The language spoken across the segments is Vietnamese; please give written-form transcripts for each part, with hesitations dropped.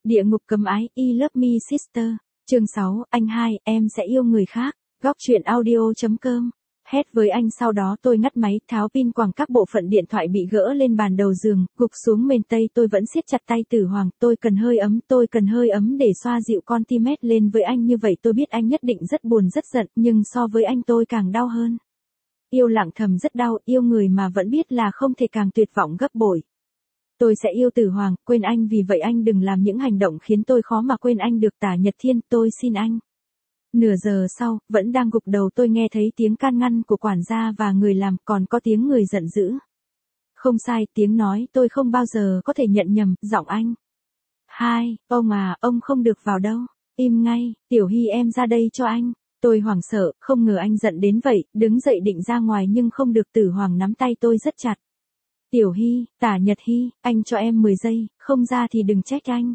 Địa ngục cấm ái, I Love Me Sister. Chương 6, anh hai, em sẽ yêu người khác. Góc truyện audio.com. Hét với anh sau đó tôi ngắt máy, tháo pin quẳng các bộ phận điện thoại bị gỡ lên bàn đầu giường, gục xuống mền tây tôi vẫn siết chặt tay Tử Hoàng, tôi cần hơi ấm để xoa dịu con tim hét lên với anh như vậy tôi biết anh nhất định rất buồn rất giận, nhưng so với anh tôi càng đau hơn. Yêu lặng thầm rất đau, yêu người mà vẫn biết là không thể càng tuyệt vọng gấp bội. Tôi sẽ yêu Tử Hoàng, quên anh vì vậy anh đừng làm những hành động khiến tôi khó mà quên anh được Tả Nhật Thiên, tôi xin anh. Nửa giờ sau, vẫn đang gục đầu tôi nghe thấy tiếng can ngăn của quản gia và người làm, còn có tiếng người giận dữ. Không sai, tiếng nói tôi không bao giờ có thể nhận nhầm, giọng anh. Hai, ông à, ông không được vào đâu. Im ngay, Tiểu Hy em ra đây cho anh. Tôi hoảng sợ, không ngờ anh giận đến vậy, đứng dậy định ra ngoài nhưng không được Tử Hoàng nắm tay tôi rất chặt. Tiểu Hy, Tả Nhật Hy, anh cho em 10 giây, không ra thì đừng trách anh.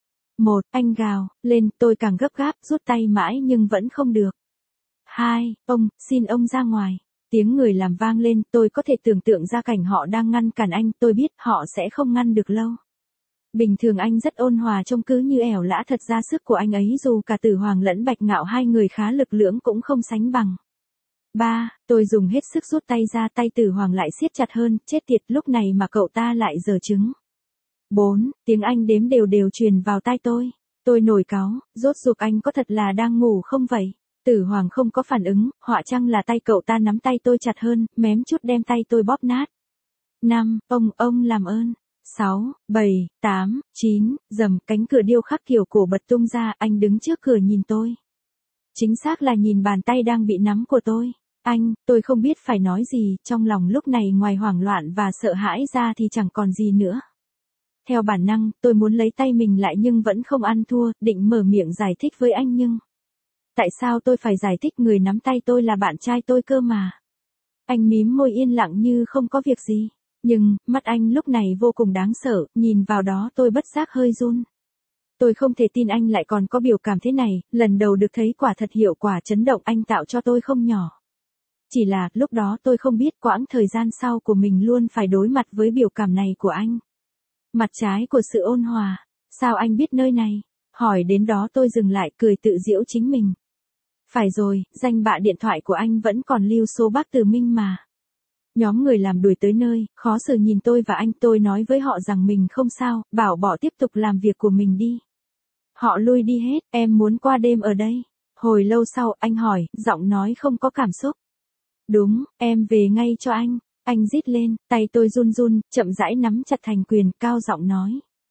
Anh gào lên, tôi càng gấp gáp, rút tay mãi nhưng vẫn không được. Hai, ông, xin ông ra ngoài. Tiếng người làm vang lên, tôi có thể tưởng tượng ra cảnh họ đang ngăn cản anh, tôi biết họ sẽ không ngăn được lâu. Bình thường anh rất ôn hòa trông cứ như ẻo lã, thật ra sức của anh ấy dù cả Tử Hoàng lẫn Bạch Ngạo hai người khá lực lưỡng cũng không sánh bằng. Tôi dùng hết sức rút tay ra, tay Tử Hoàng lại siết chặt hơn, chết tiệt lúc này mà cậu ta lại giở trứng. 4, tiếng anh đếm đều đều truyền vào tai tôi nổi cáu, rốt cuộc anh có thật là đang ngủ không vậy? Tử Hoàng không có phản ứng, họa chăng là tay cậu ta nắm tay tôi chặt hơn, mém chút đem tay tôi bóp nát. 5, ông làm ơn. 6, 7, 8, 9, rầm, cánh cửa điêu khắc kiểu cổ bật tung ra, anh đứng trước cửa nhìn tôi. Chính xác là nhìn bàn tay đang bị nắm của tôi. Tôi không biết phải nói gì, trong lòng lúc này ngoài hoảng loạn và sợ hãi ra thì chẳng còn gì nữa. Theo bản năng, tôi muốn lấy tay mình lại nhưng vẫn không ăn thua, định mở miệng giải thích với anh nhưng... Tại sao tôi phải giải thích, người nắm tay tôi là bạn trai tôi cơ mà. Anh mím môi yên lặng như không có việc gì. Nhưng, mắt anh lúc này vô cùng đáng sợ, nhìn vào đó tôi bất giác hơi run. Tôi không thể tin anh lại còn có biểu cảm thế này, lần đầu được thấy quả thật hiệu quả chấn động anh tạo cho tôi không nhỏ. Chỉ là, lúc đó tôi không biết quãng thời gian sau của mình luôn phải đối mặt với biểu cảm này của anh. Mặt trái của sự ôn hòa. Sao anh biết nơi này? Hỏi đến đó tôi dừng lại, cười tự giễu chính mình. Phải rồi, danh bạ điện thoại của anh vẫn còn lưu số bác Từ Minh mà. Nhóm người làm đuổi tới nơi, khó xử nhìn tôi và anh, tôi nói với họ rằng mình không sao, bảo bỏ tiếp tục làm việc của mình đi. Họ lui đi hết, em muốn qua đêm ở đây. Hồi lâu sau, anh hỏi, giọng nói không có cảm xúc. Đúng, em về ngay cho anh. Anh rít lên, tay tôi run run, chậm rãi nắm chặt thành quyền, cao giọng nói.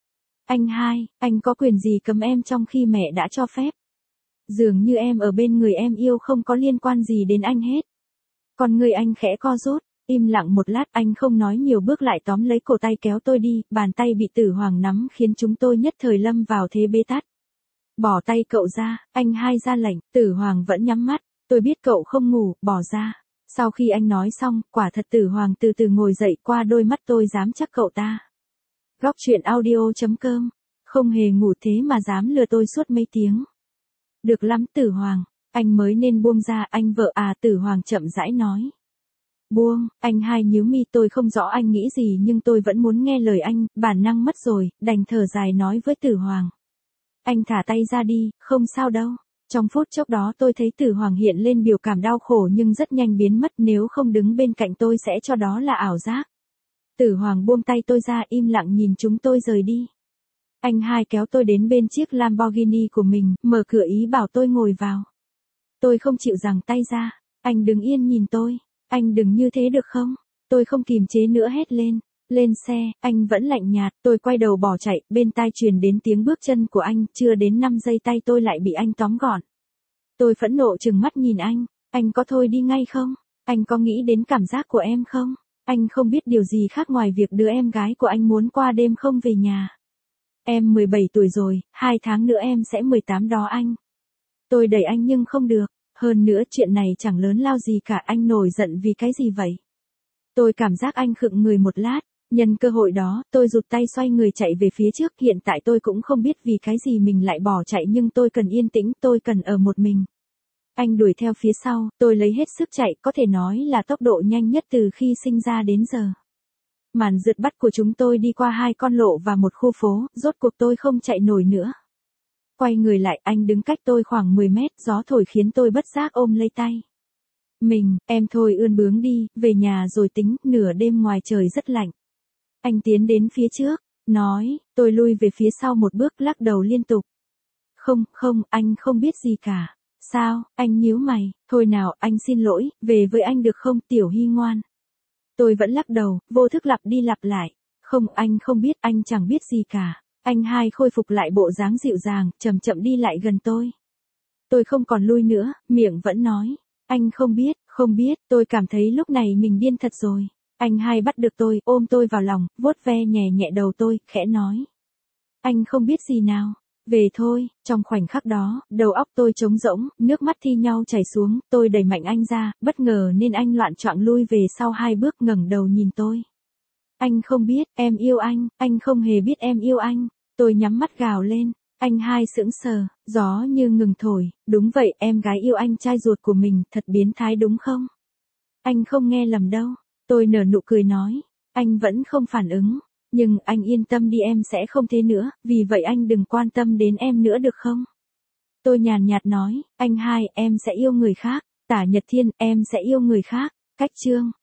Anh hai, anh có quyền gì cấm em trong khi mẹ đã cho phép? Dường như em ở bên người em yêu không có liên quan gì đến anh hết. Còn người anh khẽ co rút, im lặng một lát anh không nói nhiều bước lại tóm lấy cổ tay kéo tôi đi, bàn tay bị Tử Hoàng nắm khiến chúng tôi nhất thời lâm vào thế bế tắc. Bỏ tay cậu ra, anh hai ra lệnh, Tử Hoàng vẫn nhắm mắt, tôi biết cậu không ngủ, bỏ ra. Sau khi anh nói xong, quả thật Tử Hoàng từ từ ngồi dậy, qua đôi mắt tôi dám chắc cậu ta. Góc truyện audio.com. Không hề ngủ thế mà dám lừa tôi suốt mấy tiếng. Được lắm Tử Hoàng, anh mới nên buông ra, anh vợ à, Tử Hoàng chậm rãi nói. Buông, anh hai nhíu mi, tôi không rõ anh nghĩ gì nhưng tôi vẫn muốn nghe lời anh, bản năng mất rồi, đành thở dài nói với Tử Hoàng. Anh thả tay ra đi, không sao đâu. Trong phút chốc đó tôi thấy Tử Hoàng hiện lên biểu cảm đau khổ nhưng rất nhanh biến mất, nếu không đứng bên cạnh tôi sẽ cho đó là ảo giác. Tử Hoàng buông tay tôi ra, im lặng nhìn chúng tôi rời đi. Anh hai kéo tôi đến bên chiếc Lamborghini của mình, mở cửa ý bảo tôi ngồi vào. Tôi không chịu giằng tay ra. Anh đứng yên nhìn tôi. Anh đừng như thế được không? Tôi không kìm chế nữa hét lên. Lên xe, anh vẫn lạnh nhạt, tôi quay đầu bỏ chạy, bên tai truyền đến tiếng bước chân của anh, chưa đến 5 giây tay tôi lại bị anh tóm gọn. Tôi phẫn nộ trừng mắt nhìn anh có thôi đi ngay không? Anh có nghĩ đến cảm giác của em không? Anh không biết điều gì khác ngoài việc đứa em gái của anh muốn qua đêm không về nhà. Em 17 tuổi rồi, 2 tháng nữa em sẽ 18 đó anh. Tôi đẩy anh nhưng không được, hơn nữa chuyện này chẳng lớn lao gì cả, anh nổi giận vì cái gì vậy? Tôi cảm giác anh khựng người một lát, nhân cơ hội đó, tôi rụt tay xoay người chạy về phía trước, hiện tại tôi cũng không biết vì cái gì mình lại bỏ chạy nhưng tôi cần yên tĩnh, tôi cần ở một mình. Anh đuổi theo phía sau, tôi lấy hết sức chạy, có thể nói là tốc độ nhanh nhất từ khi sinh ra đến giờ. Màn rượt bắt của chúng tôi đi qua 2 con lộ và một khu phố, rốt cuộc tôi không chạy nổi nữa. Quay người lại, anh đứng cách tôi khoảng 10 mét, gió thổi khiến tôi bất giác ôm lấy tay. Em thôi ươn bướng đi, về nhà rồi tính, nửa đêm ngoài trời rất lạnh. Anh tiến đến phía trước, nói, tôi lui về phía sau một bước, lắc đầu liên tục. Không, anh không biết gì cả. Sao, anh nhíu mày, thôi nào, anh xin lỗi, về với anh được không, Tiểu Hy ngoan. Tôi vẫn lắc đầu, vô thức lặp đi lặp lại. Không, anh không biết, anh chẳng biết gì cả. Anh hai khôi phục lại bộ dáng dịu dàng, chậm chậm đi lại gần tôi. Tôi không còn lui nữa, miệng vẫn nói. Anh không biết, tôi cảm thấy lúc này mình điên thật rồi. Anh hai bắt được tôi, ôm tôi vào lòng, vuốt ve nhẹ nhẹ đầu tôi, khẽ nói. Anh không biết gì nào. Về thôi, trong khoảnh khắc đó, đầu óc tôi trống rỗng, nước mắt thi nhau chảy xuống, tôi đẩy mạnh anh ra, bất ngờ nên anh loạng choạng lui về sau 2 bước, ngẩng đầu nhìn tôi. Anh không biết, em yêu anh không hề biết em yêu anh. Tôi nhắm mắt gào lên, anh hai sững sờ, gió như ngừng thổi, đúng vậy, em gái yêu anh trai ruột của mình, thật biến thái đúng không? Anh không nghe lầm đâu, tôi nở nụ cười nói, anh vẫn không phản ứng. Nhưng anh yên tâm đi, em sẽ không thế nữa, vì vậy anh đừng quan tâm đến em nữa được không? Tôi nhàn nhạt nói, anh hai, em sẽ yêu người khác. Tả Nhật Thiên, em sẽ yêu người khác. Cách chương